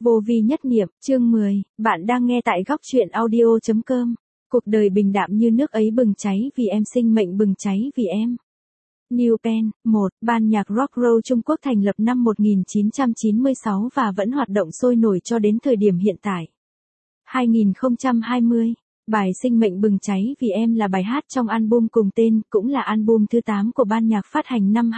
Vô vi nhất niệm, chương 10, bạn đang nghe tại góc truyện audio.com. Cuộc đời bình đạm như nước ấy bừng cháy vì em, sinh mệnh bừng cháy vì em. New Pen, 1, ban nhạc rock roll Trung Quốc thành lập năm 1996 và vẫn hoạt động sôi nổi cho đến thời điểm hiện tại. 2020, bài Sinh mệnh bừng cháy vì em là bài hát trong album cùng tên, cũng là album thứ 8 của ban nhạc phát hành năm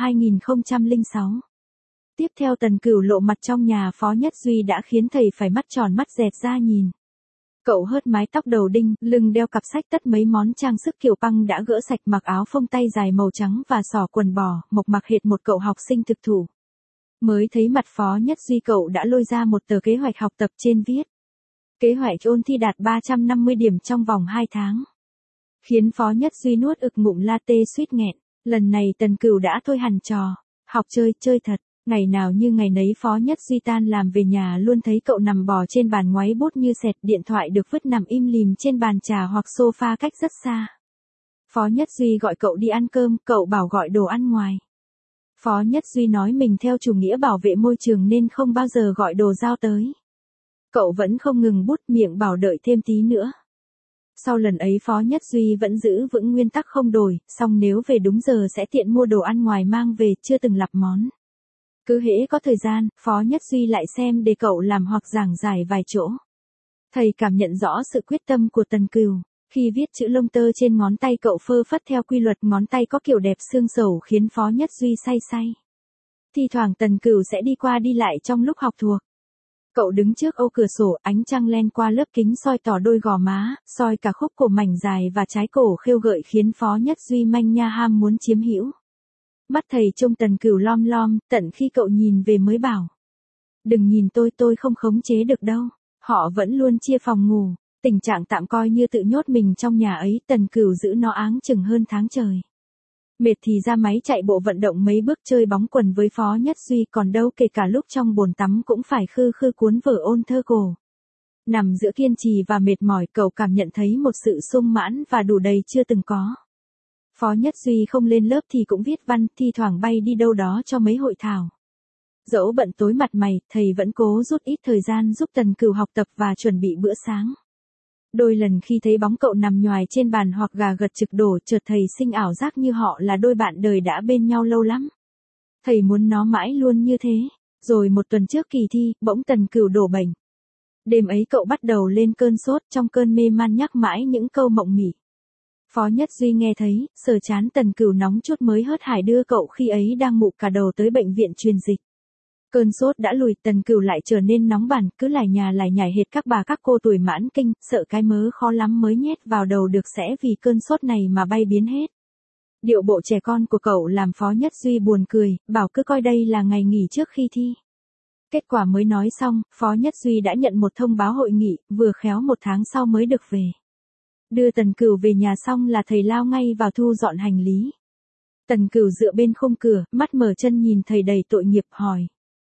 2006. Tiếp theo Tần Cửu lộ mặt trong nhà Phó Nhất Duy đã khiến thầy phải mắt tròn mắt dẹt ra nhìn. Cậu hớt mái tóc đầu đinh, lưng đeo cặp sách tất mấy món trang sức kiểu băng đã gỡ sạch, mặc áo phông tay dài màu trắng và xỏ quần bò, mộc mạc hệt một cậu học sinh thực thụ. Mới thấy mặt Phó Nhất Duy cậu đã lôi ra một tờ kế hoạch học tập trên viết. Kế hoạch ôn thi đạt 350 điểm trong vòng 2 tháng. Khiến Phó Nhất Duy nuốt ực ngụm latte suýt nghẹn. Lần này Tần Cửu đã thôi hẳn trò. Học chơi thật. Ngày nào như ngày nấy Phó Nhất Duy tan làm về nhà luôn thấy cậu nằm bò trên bàn ngoáy bút như sẹt, điện thoại được vứt nằm im lìm trên bàn trà hoặc sofa cách rất xa. Phó Nhất Duy gọi cậu đi ăn cơm, cậu bảo gọi đồ ăn ngoài. Phó Nhất Duy nói mình theo chủ nghĩa bảo vệ môi trường nên không bao giờ gọi đồ giao tới. Cậu vẫn không ngừng bút, miệng bảo đợi thêm tí nữa. Sau lần ấy Phó Nhất Duy vẫn giữ vững nguyên tắc không đổi, song nếu về đúng giờ sẽ tiện mua đồ ăn ngoài mang về, chưa từng lặp món. Cứ hễ có thời gian, Phó Nhất Duy lại xem để cậu làm hoặc giảng giải vài chỗ. Thầy cảm nhận rõ sự quyết tâm của Tần Cửu. Khi viết chữ lông tơ trên ngón tay cậu phơ phất theo quy luật, ngón tay có kiểu đẹp xương sầu khiến Phó Nhất Duy say say. Thi thoảng Tần Cửu sẽ đi qua đi lại trong lúc học thuộc. Cậu đứng trước ô cửa sổ, ánh trăng len qua lớp kính soi tỏ đôi gò má, soi cả khúc cổ mảnh dài và trái cổ khêu gợi khiến Phó Nhất Duy manh nha ham muốn chiếm hữu. Mắt thầy trông Tần Cửu lom lom, tận khi cậu nhìn về mới bảo. Đừng nhìn tôi không khống chế được đâu. Họ vẫn luôn chia phòng ngủ, tình trạng tạm coi như tự nhốt mình trong nhà ấy, Tần Cửu giữ nó áng chừng hơn tháng trời. Mệt thì ra máy chạy bộ vận động mấy bước, chơi bóng quần với Phó Nhất Duy, còn đâu kể cả lúc trong bồn tắm cũng phải khư khư cuốn vở ôn thơ cổ. Nằm giữa kiên trì và mệt mỏi, cậu cảm nhận thấy một sự sung mãn và đủ đầy chưa từng có. Phó Nhất Duy không lên lớp thì cũng viết văn, thi thoảng bay đi đâu đó cho mấy hội thảo. Dẫu bận tối mặt mày, thầy vẫn cố rút ít thời gian giúp Tần Cửu học tập và chuẩn bị bữa sáng. Đôi lần khi thấy bóng cậu nằm nhoài trên bàn hoặc gà gật trực đổ, chợt thầy sinh ảo giác như họ là đôi bạn đời đã bên nhau lâu lắm. Thầy muốn nó mãi luôn như thế. Rồi một tuần trước kỳ thi, bỗng Tần Cửu đổ bệnh. Đêm ấy cậu bắt đầu lên cơn sốt, trong cơn mê man nhắc mãi những câu mộng mị. Phó Nhất Duy nghe thấy, sờ chán Tần Cửu nóng chút mới hớt hải đưa cậu khi ấy đang mụ cả đầu tới bệnh viện truyền dịch. Cơn sốt đã lùi, Tần Cửu lại trở nên nóng bàn, cứ lải nhà lải nhải hệt các bà các cô tuổi mãn kinh, sợ cái mớ khó lắm mới nhét vào đầu được sẽ vì cơn sốt này mà bay biến hết. Điệu bộ trẻ con của cậu làm Phó Nhất Duy buồn cười, bảo cứ coi đây là ngày nghỉ trước khi thi. Kết quả mới nói xong, Phó Nhất Duy đã nhận một thông báo hội nghị, vừa khéo 1 tháng sau mới được về. Đưa Tần Cửu về nhà xong là thầy lao ngay vào thu dọn hành lý. Tần Cửu dựa bên khung cửa, mắt mở chân nhìn thầy đầy tội nghiệp hỏi.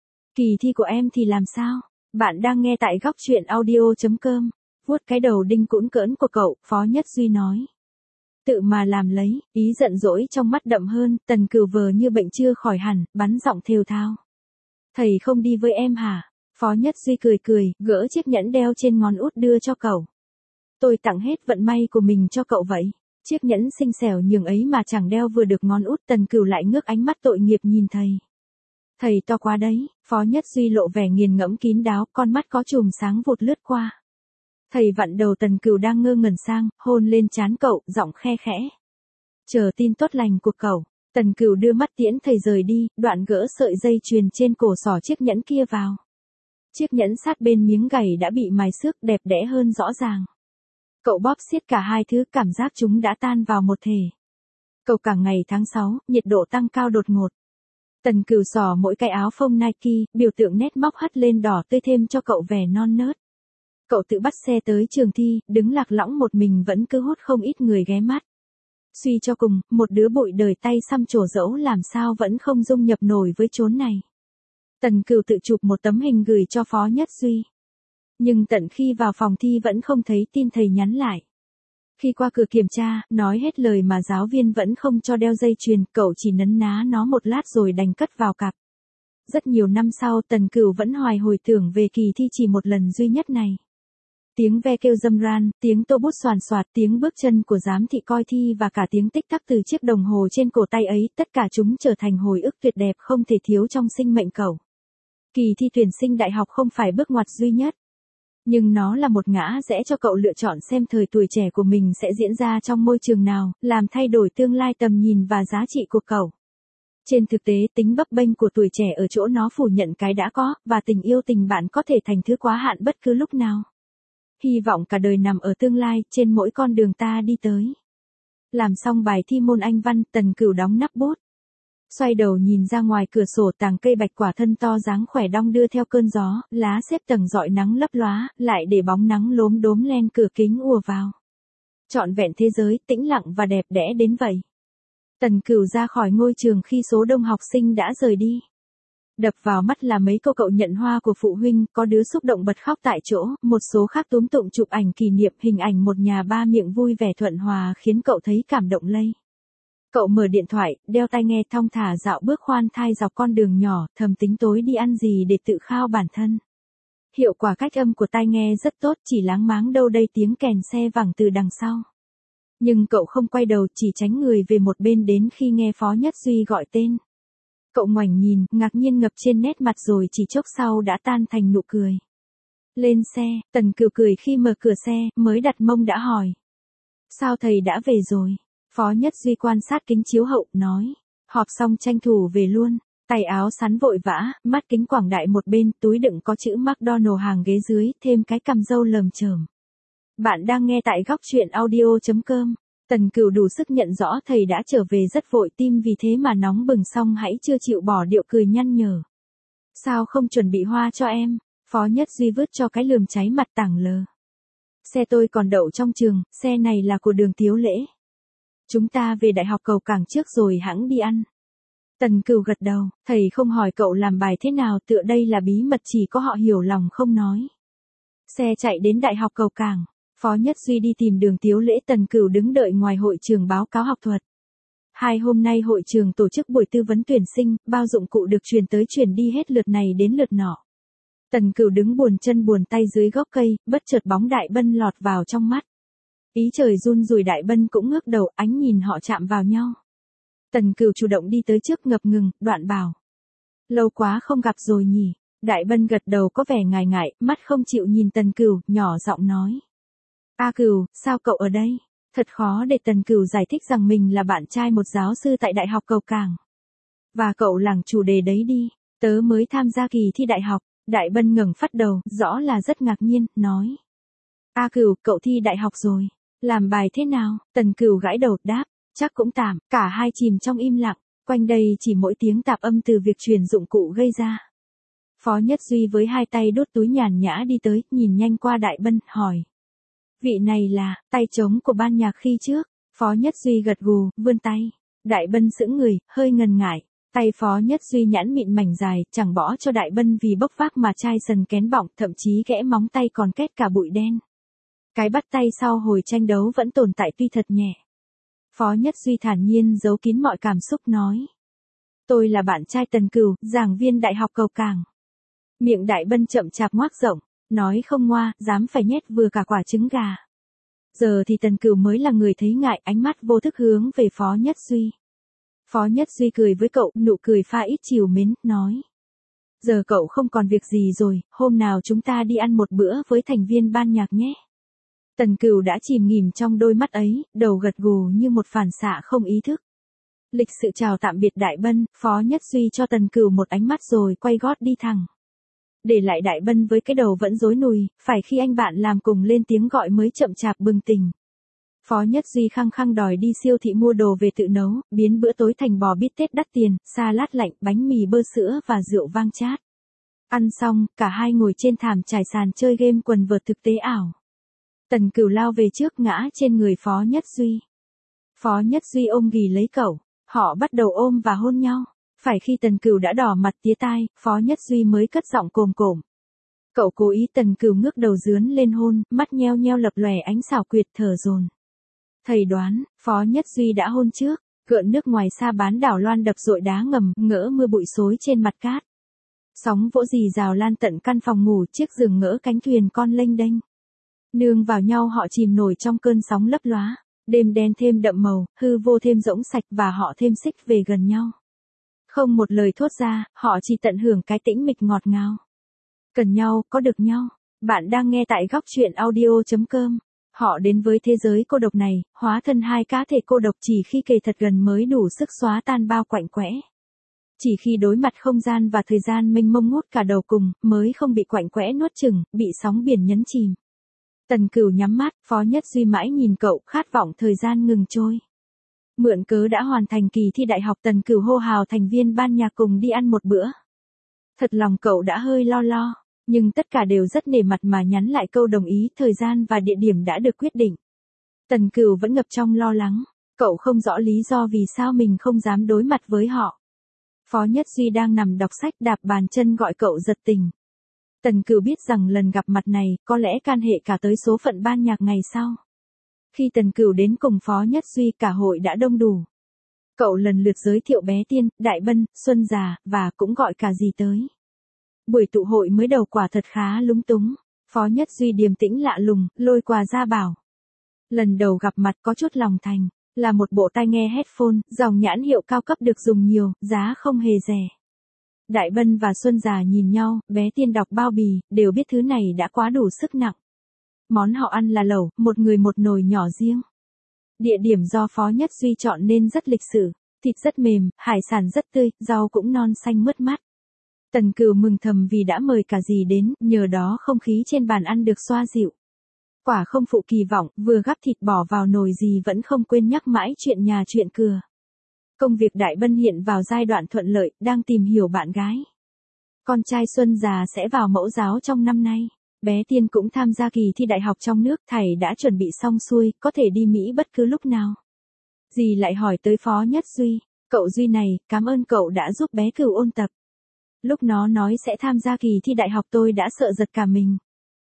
Kỳ thi của em thì làm sao? Bạn đang nghe tại góc truyện audio.com. Vuốt cái đầu đinh cũn cỡn của cậu, Phó Nhất Duy nói. Tự mà làm lấy, ý giận dỗi trong mắt đậm hơn, Tần Cửu vờ như bệnh chưa khỏi hẳn, bắn giọng thều thào. Thầy không đi với em hả? Phó Nhất Duy cười, gỡ chiếc nhẫn đeo trên ngón út đưa cho cậu. Tôi tặng hết vận may của mình cho cậu vậy. Chiếc nhẫn xinh xẻo nhường ấy mà chẳng đeo vừa được ngón út, Tần Cửu lại ngước ánh mắt tội nghiệp nhìn thầy. Thầy to quá đấy, Phó Nhất Duy lộ vẻ nghiền ngẫm kín đáo, con mắt có chùm sáng vụt lướt qua. Thầy vặn đầu Tần Cửu đang ngơ ngẩn sang, hôn lên trán cậu, giọng khe khẽ. Chờ tin tốt lành của cậu. Tần Cửu đưa mắt tiễn thầy rời đi, đoạn gỡ sợi dây chuyền trên cổ xỏ chiếc nhẫn kia vào. Chiếc nhẫn sát bên miếng gầy đã bị mài xước, đẹp đẽ hơn rõ ràng. Cậu bóp siết cả hai thứ, cảm giác chúng đã tan vào một thể. Cậu cả ngày tháng 6, nhiệt độ tăng cao đột ngột. Tần Cửu xỏ mỗi cái áo phông Nike, biểu tượng nét móc hắt lên đỏ tươi thêm cho cậu vẻ non nớt. Cậu tự bắt xe tới trường thi, đứng lạc lõng một mình vẫn cứ hút không ít người ghé mắt. Suy cho cùng, một đứa bụi đời tay xăm trổ dẫu làm sao vẫn không dung nhập nổi với chốn này. Tần Cửu tự chụp một tấm hình gửi cho Phó Nhất Duy. Nhưng tận khi vào phòng thi vẫn không thấy tin thầy nhắn lại. Khi qua cửa kiểm tra, nói hết lời mà giáo viên vẫn không cho đeo dây chuyền, cậu chỉ nấn ná nó một lát rồi đành cất vào cặp. Rất nhiều năm sau Tần Cửu vẫn hoài hồi tưởng về kỳ thi chỉ một lần duy nhất này. Tiếng ve kêu râm ran, tiếng tô bút xoàn xoạt, tiếng bước chân của giám thị coi thi và cả tiếng tích tắc từ chiếc đồng hồ trên cổ tay ấy, tất cả chúng trở thành hồi ức tuyệt đẹp không thể thiếu trong sinh mệnh cậu. Kỳ thi tuyển sinh đại học không phải bước ngoặt duy nhất, nhưng nó là một ngã rẽ cho cậu lựa chọn xem thời tuổi trẻ của mình sẽ diễn ra trong môi trường nào, làm thay đổi tương lai tầm nhìn và giá trị của cậu. Trên thực tế, tính bấp bênh của tuổi trẻ ở chỗ nó phủ nhận cái đã có, và tình yêu tình bạn có thể thành thứ quá hạn bất cứ lúc nào. Hy vọng cả đời nằm ở tương lai, trên mỗi con đường ta đi tới. Làm xong bài thi môn Anh văn, Tần Cửu đóng nắp bút. Xoay đầu nhìn ra ngoài cửa sổ, tàng cây bạch quả thân to dáng khỏe đong đưa theo cơn gió, lá xếp tầng rọi nắng lấp lóa, lại để bóng nắng lốm đốm len cửa kính ùa vào. Trọn vẹn thế giới, tĩnh lặng và đẹp đẽ đến vậy. Tần Cửu ra khỏi ngôi trường khi số đông học sinh đã rời đi. Đập vào mắt là mấy câu cậu nhận hoa của phụ huynh, có đứa xúc động bật khóc tại chỗ, một số khác túm tụm chụp ảnh kỷ niệm, hình ảnh một nhà ba miệng vui vẻ thuận hòa khiến cậu thấy cảm động lây. Cậu mở điện thoại, đeo tai nghe thong thả dạo bước khoan thai dọc con đường nhỏ, thầm tính tối đi ăn gì để tự khao bản thân. Hiệu quả cách âm của tai nghe rất tốt, chỉ láng máng đâu đây tiếng kèn xe vẳng từ đằng sau. Nhưng cậu không quay đầu, chỉ tránh người về một bên đến khi nghe Phó Nhất Duy gọi tên. Cậu ngoảnh nhìn, ngạc nhiên ngập trên nét mặt rồi chỉ chốc sau đã tan thành nụ cười. Lên xe, Tần Cửu cười khi mở cửa xe, mới đặt mông đã hỏi. Sao thầy đã về rồi? Phó Nhất Duy quan sát kính chiếu hậu, nói. Họp xong tranh thủ về luôn. Tay áo sắn vội vã, mắt kính quảng đại một bên, túi đựng có chữ McDonald hàng ghế dưới, thêm cái cằm râu lởm chởm. Bạn đang nghe tại góc truyện audio.com. Tần Cửu đủ sức nhận rõ thầy đã trở về rất vội, tim vì thế mà nóng bừng, xong hãy chưa chịu bỏ điệu cười nhăn nhở. Sao không chuẩn bị hoa cho em? Phó Nhất Duy vứt cho cái lườm cháy mặt tảng lờ. Xe tôi còn đậu trong trường, xe này là của Đường Tiếu Lễ. Chúng ta về đại học cầu cảng trước rồi hẵng đi ăn. Tần Cửu gật đầu, thầy không hỏi cậu làm bài thế nào, tựa đây là bí mật chỉ có họ hiểu lòng không nói. Xe chạy đến đại học cầu cảng. Phó Nhất Duy đi tìm Đường Tiếu Lễ, Tần Cửu đứng đợi ngoài hội trường báo cáo học thuật. 2 hôm nay hội trường tổ chức buổi tư vấn tuyển sinh, bao dụng cụ được truyền tới truyền đi hết lượt này đến lượt nọ. Tần Cửu đứng buồn chân buồn tay dưới gốc cây, bất chợt bóng Đại Bân lọt vào trong mắt. Ý trời run rủi, Đại Bân cũng ngước đầu, ánh nhìn họ chạm vào nhau. Tần Cửu chủ động đi tới trước, ngập ngừng, đoạn bảo. Lâu quá không gặp rồi nhỉ? Đại Bân gật đầu có vẻ ngại ngại, mắt không chịu nhìn Tần Cửu, nhỏ giọng nói. A Cửu, sao cậu ở đây? Thật khó để Tần Cửu giải thích rằng mình là bạn trai một giáo sư tại Đại học Cầu Cảng. Và cậu lảng chủ đề đấy đi, tớ mới tham gia kỳ thi đại học. Đại Bân ngẩng phát đầu, rõ là rất ngạc nhiên, nói. A Cửu, cậu thi đại học rồi. Làm bài thế nào? Tần Cửu gãi đầu, đáp. Chắc cũng tạm, cả hai chìm trong im lặng. Quanh đây chỉ mỗi tiếng tạp âm từ việc truyền dụng cụ gây ra. Phó Nhất Duy với hai tay đút túi nhàn nhã đi tới, nhìn nhanh qua Đại Bân, hỏi. Vị này là, tay trống của ban nhạc khi trước. Phó Nhất Duy gật gù, vươn tay. Đại Bân sững người, hơi ngần ngại. Tay Phó Nhất Duy nhẵn mịn mảnh dài, chẳng bỏ cho Đại Bân vì bốc vác mà chai sần kén bọng, thậm chí kẽ móng tay còn kết cả bụi đen. Cái bắt tay sau hồi tranh đấu vẫn tồn tại tuy thật nhẹ. Phó Nhất Duy thản nhiên giấu kín mọi cảm xúc nói. Tôi là bạn trai Tần Cửu, giảng viên Đại học Cầu Cảng. Miệng Đại Bân chậm chạp ngoác rộng, nói không ngoa, dám phải nhét vừa cả quả trứng gà. Giờ thì Tần Cửu mới là người thấy ngại, ánh mắt vô thức hướng về Phó Nhất Duy. Phó Nhất Duy cười với cậu, nụ cười pha ít trìu mến, nói. Giờ cậu không còn việc gì rồi, hôm nào chúng ta đi ăn một bữa với thành viên ban nhạc nhé. Tần Cửu đã chìm nghỉm trong đôi mắt ấy, đầu gật gù như một phản xạ không ý thức. Lịch sự chào tạm biệt Đại Bân, Phó Nhất Duy cho Tần Cửu một ánh mắt rồi quay gót đi thẳng. Để lại Đại Bân với cái đầu vẫn rối nùi, phải khi anh bạn làm cùng lên tiếng gọi mới chậm chạp bừng tỉnh. Phó Nhất Duy khăng khăng đòi đi siêu thị mua đồ về tự nấu, biến bữa tối thành bò bít tết đắt tiền, salad lạnh, bánh mì bơ sữa và rượu vang chát. Ăn xong, cả hai ngồi trên thảm trải sàn chơi game quần vợt thực tế ảo. Tần Cửu lao về trước ngã trên người Phó Nhất Duy. Phó Nhất Duy ôm ghì lấy cậu, họ bắt đầu ôm và hôn nhau. Phải khi Tần Cửu đã đỏ mặt tía tai, Phó Nhất Duy mới cất giọng cồm cổm. Cậu cố ý. Tần Cửu ngước đầu dướn lên hôn, mắt nheo nheo lập lòe ánh xảo quyệt, thở dồn. Thầy đoán, Phó Nhất Duy đã hôn trước, gợn nước ngoài xa bán đảo loan đập dội đá ngầm, ngỡ mưa bụi xối trên mặt cát. Sóng vỗ rì rào lan tận căn phòng ngủ, chiếc giường ngỡ cánh thuyền con lênh đênh. Nương vào nhau họ chìm nổi trong cơn sóng lấp lóa, đêm đen thêm đậm màu, hư vô thêm rỗng sạch và họ thêm xích về gần nhau. Không một lời thốt ra, họ chỉ tận hưởng cái tĩnh mịch ngọt ngào. Cần nhau, có được nhau. Bạn đang nghe tại góc truyện audio.com. Họ đến với thế giới cô độc này, hóa thân hai cá thể cô độc chỉ khi kề thật gần mới đủ sức xóa tan bao quạnh quẽ. Chỉ khi đối mặt không gian và thời gian mênh mông ngút cả đầu cùng, mới không bị quạnh quẽ nuốt chửng, bị sóng biển nhấn chìm. Tần Cửu nhắm mắt, Phó Nhất Duy mãi nhìn cậu, khát vọng thời gian ngừng trôi. Mượn cớ đã hoàn thành kỳ thi đại học, Tần Cửu hô hào thành viên ban nhạc cùng đi ăn một bữa. Thật lòng cậu đã hơi lo, nhưng tất cả đều rất nể mặt mà nhắn lại câu đồng ý, thời gian và địa điểm đã được quyết định. Tần Cửu vẫn ngập trong lo lắng, cậu không rõ lý do vì sao mình không dám đối mặt với họ. Phó Nhất Duy đang nằm đọc sách, đạp bàn chân gọi cậu giật tỉnh. Tần Cửu biết rằng lần gặp mặt này có lẽ can hệ cả tới số phận ban nhạc ngày sau. Khi Tần Cửu đến cùng Phó Nhất Duy, cả hội đã đông đủ. Cậu lần lượt giới thiệu bé Tiên, Đại Bân, Xuân Già, và cũng gọi cả dì tới. Buổi tụ hội mới đầu quả thật khá lúng túng. Phó Nhất Duy điềm tĩnh lạ lùng, lôi quà ra bảo. Lần đầu gặp mặt có chút lòng thành, là một bộ tai nghe headphone, dòng nhãn hiệu cao cấp được dùng nhiều, giá không hề rẻ. Đại Bân và Xuân Già nhìn nhau, bé Tiên đọc bao bì, đều biết thứ này đã quá đủ sức nặng. Món họ ăn là lẩu, một người một nồi nhỏ riêng. Địa điểm do Phó Nhất Duy chọn nên rất lịch sự, thịt rất mềm, hải sản rất tươi, rau cũng non xanh mướt mắt. Tần Cửu mừng thầm vì đã mời cả dì đến, nhờ đó không khí trên bàn ăn được xoa dịu. Quả không phụ kỳ vọng, vừa gắp thịt bỏ vào nồi dì vẫn không quên nhắc mãi chuyện nhà chuyện cửa. Công việc Đại Bân hiện vào giai đoạn thuận lợi, đang tìm hiểu bạn gái. Con trai Xuân Già sẽ vào mẫu giáo trong năm nay. Bé Tiên cũng tham gia kỳ thi đại học trong nước, thầy đã chuẩn bị xong xuôi, có thể đi Mỹ bất cứ lúc nào. Dì lại hỏi tới Phó Nhất Duy, cậu Duy này, cảm ơn cậu đã giúp bé Cửu ôn tập. Lúc nó nói sẽ tham gia kỳ thi đại học tôi đã sợ giật cả mình.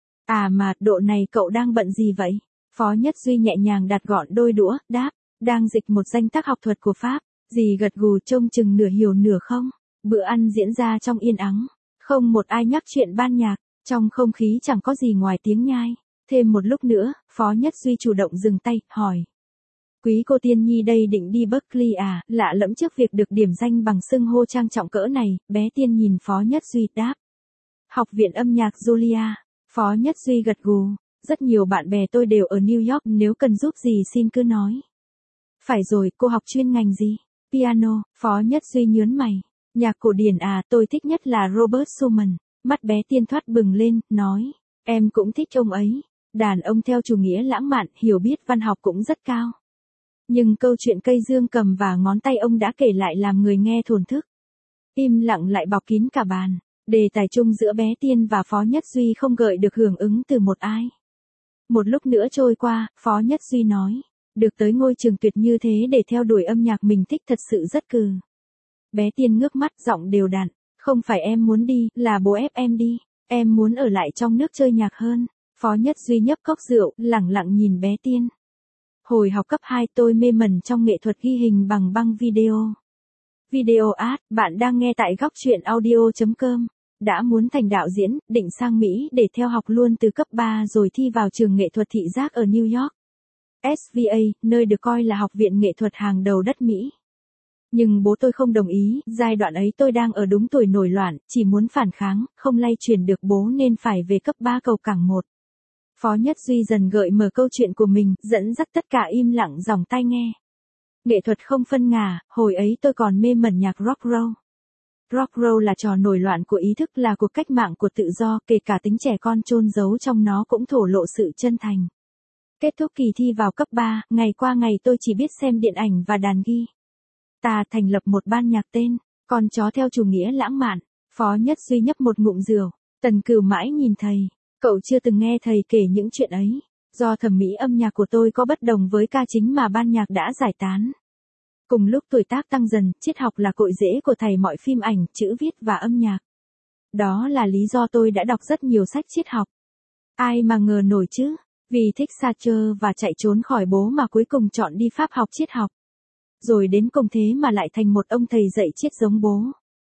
À mà, độ này cậu đang bận gì vậy? Phó Nhất Duy nhẹ nhàng đặt gọn đôi đũa, đáp, đang dịch một danh tác học thuật của Pháp. Dì gật gù trông chừng nửa hiểu nửa không. Bữa ăn diễn ra trong yên ắng, không một ai nhắc chuyện ban nhạc, trong không khí chẳng có gì ngoài tiếng nhai. Thêm một lúc nữa, Phó Nhất Duy chủ động dừng tay, hỏi. Quý cô Tiên Nhi đây định đi Berkeley à? Lạ lẫm trước việc được điểm danh bằng xưng hô trang trọng cỡ này, bé Tiên nhìn Phó Nhất Duy đáp. Học viện âm nhạc Julia. Phó Nhất Duy gật gù, rất nhiều bạn bè tôi đều ở New York, nếu cần giúp gì xin cứ nói. Phải rồi, cô học chuyên ngành gì? Piano. Phó Nhất Duy nhớn mày. Nhạc cổ điển à, tôi thích nhất là Robert Schumann. Mắt bé Tiên thoát bừng lên, nói. Em cũng thích ông ấy. Đàn ông theo chủ nghĩa lãng mạn, hiểu biết văn học cũng rất cao. Nhưng câu chuyện cây dương cầm và ngón tay ông đã kể lại làm người nghe thổn thức. Im lặng lại bọc kín cả bàn. Đề tài chung giữa bé Tiên và Phó Nhất Duy không gợi được hưởng ứng từ một ai. Một lúc nữa trôi qua, Phó Nhất Duy nói. Được tới ngôi trường tuyệt như thế để theo đuổi âm nhạc mình thích thật sự rất cừ. Bé Tiên ngước mắt, giọng đều đặn. Không phải em muốn đi, là bố ép em đi. Em muốn ở lại trong nước chơi nhạc hơn. Phó Nhất Duy nhấp cốc rượu, lẳng lặng nhìn bé Tiên. Hồi học cấp 2 tôi mê mẩn trong nghệ thuật ghi hình bằng băng video. Video art, bạn đang nghe tại góc truyện audio.com. Đã muốn thành đạo diễn, định sang Mỹ để theo học luôn từ cấp 3 rồi thi vào trường nghệ thuật thị giác ở New York. SVA, nơi được coi là học viện nghệ thuật hàng đầu đất Mỹ. Nhưng bố tôi không đồng ý, giai đoạn ấy tôi đang ở đúng tuổi nổi loạn, chỉ muốn phản kháng, không lay chuyển được bố nên phải về cấp 3 cầu cảng 1. Phó Nhất Duy dần gợi mở câu chuyện của mình, dẫn dắt tất cả im lặng dòng tai nghe. Nghệ thuật không phân ngả, hồi ấy tôi còn mê mẩn nhạc rock roll. Rock roll là trò nổi loạn của ý thức, là cuộc cách mạng của tự do, kể cả tính trẻ con chôn giấu trong nó cũng thổ lộ sự chân thành. Kết thúc kỳ thi vào cấp 3, ngày qua ngày tôi chỉ biết xem điện ảnh và đàn ghi. Ta thành lập một ban nhạc tên, Con chó theo chủ nghĩa lãng mạn. Phó Nhất Duy nhấp một ngụm rượu. Tần Cửu mãi nhìn thầy. Cậu chưa từng nghe thầy kể những chuyện ấy. Do thẩm mỹ âm nhạc của tôi có bất đồng với ca chính mà ban nhạc đã giải tán. Cùng lúc tuổi tác tăng dần, triết học là cội rễ của thầy mọi phim ảnh, chữ viết và âm nhạc. Đó là lý do tôi đã đọc rất nhiều sách triết học. Ai mà ngờ nổi chứ, vì thích Sartre và chạy trốn khỏi bố mà cuối cùng chọn đi Pháp học triết học. Rồi đến cùng thế mà lại thành một ông thầy dạy triết giống bố.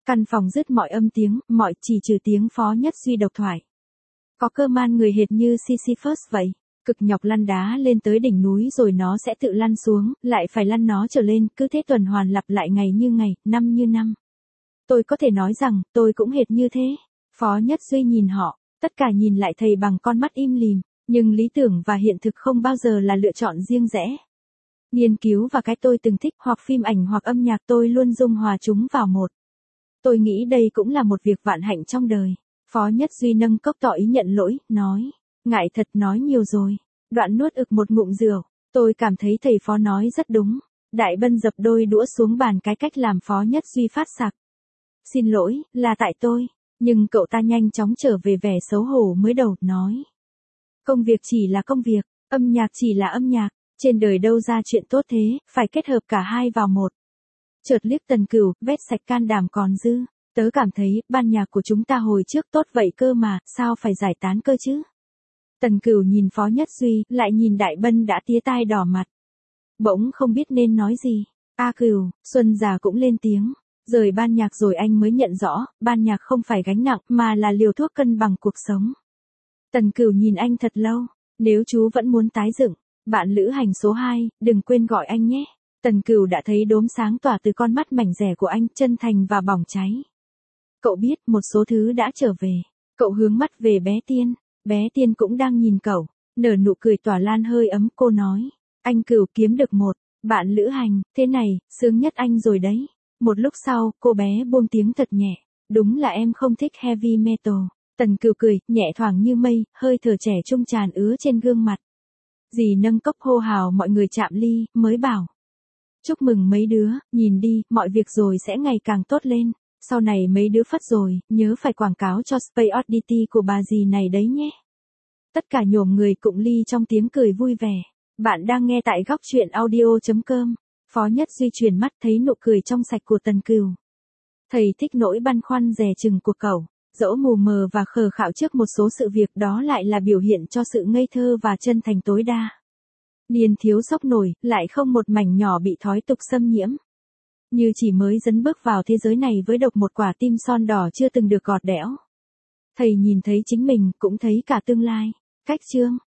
Căn phòng dứt mọi âm tiếng, mọi chỉ trừ tiếng Phó Nhất Duy độc thoại. Có cơ man người hệt như Sisyphus vậy. Cực nhọc lăn đá lên tới đỉnh núi rồi nó sẽ tự lăn xuống, lại phải lăn nó trở lên, cứ thế tuần hoàn lặp lại ngày như ngày, năm như năm. Tôi có thể nói rằng, tôi cũng hệt như thế. Phó Nhất Duy nhìn họ, tất cả nhìn lại thầy bằng con mắt im lìm, nhưng lý tưởng và hiện thực không bao giờ là lựa chọn riêng rẽ. Nghiên cứu và cái tôi từng thích hoặc phim ảnh hoặc âm nhạc tôi luôn dung hòa chúng vào một. Tôi nghĩ đây cũng là một việc vạn hạnh trong đời. Phó Nhất Duy nâng cốc tỏ ý nhận lỗi, nói. Ngại thật nói nhiều rồi. Đoạn nuốt ực một ngụm rượu. Tôi cảm thấy thầy Phó nói rất đúng. Đại Bân dập đôi đũa xuống bàn cái cách làm Phó Nhất Duy phát sặc. Xin lỗi, là tại tôi. Nhưng cậu ta nhanh chóng trở về vẻ xấu hổ mới đầu, nói. Công việc chỉ là công việc, âm nhạc chỉ là âm nhạc. Trên đời đâu ra chuyện tốt thế, phải kết hợp cả hai vào một. Chợt liếc Tần Cửu, vét sạch can đảm còn dư. Tớ cảm thấy, ban nhạc của chúng ta hồi trước tốt vậy cơ mà, sao phải giải tán cơ chứ? Tần Cửu nhìn Phó Nhất Duy, lại nhìn Đại Bân đã tía tai đỏ mặt. Bỗng không biết nên nói gì. A Cửu, Xuân già cũng lên tiếng. Rời ban nhạc rồi anh mới nhận rõ, ban nhạc không phải gánh nặng, mà là liều thuốc cân bằng cuộc sống. Tần Cửu nhìn anh thật lâu. Nếu chú vẫn muốn tái dựng, bạn lữ hành số 2, đừng quên gọi anh nhé. Tần Cửu đã thấy đốm sáng tỏa từ con mắt mảnh rẻ của anh, chân thành và bỏng cháy. Cậu biết một số thứ đã trở về. Cậu hướng mắt về bé Tiên. Bé Tiên cũng đang nhìn cậu. Nở nụ cười tỏa lan hơi ấm, cô nói. Anh Cửu kiếm được một bạn lữ hành, thế này, sướng nhất anh rồi đấy. Một lúc sau, cô bé buông tiếng thật nhẹ. Đúng là em không thích heavy metal. Tần Cửu cười, nhẹ thoảng như mây, hơi thở trẻ trung tràn ứa trên gương mặt. Dì nâng cốc hô hào mọi người chạm ly, mới bảo. Chúc mừng mấy đứa, nhìn đi, mọi việc rồi sẽ ngày càng tốt lên. Sau này mấy đứa phất rồi, nhớ phải quảng cáo cho Space Oddity của bà dì này đấy nhé. Tất cả nhổm người cụng ly trong tiếng cười vui vẻ. Bạn đang nghe tại góc truyện audio.com. Phó Nhất Duy chuyển mắt thấy nụ cười trong sạch của Tần Cửu. Thầy thích nỗi băn khoăn dè chừng của cậu. Dẫu mù mờ và khờ khạo trước một số sự việc, đó lại là biểu hiện cho sự ngây thơ và chân thành tối đa. Niên thiếu sốc nổi, lại không một mảnh nhỏ bị thói tục xâm nhiễm. Như chỉ mới dấn bước vào thế giới này với độc một quả tim son đỏ chưa từng được gọt đẽo. Thầy nhìn thấy chính mình, cũng thấy cả tương lai. Cách chương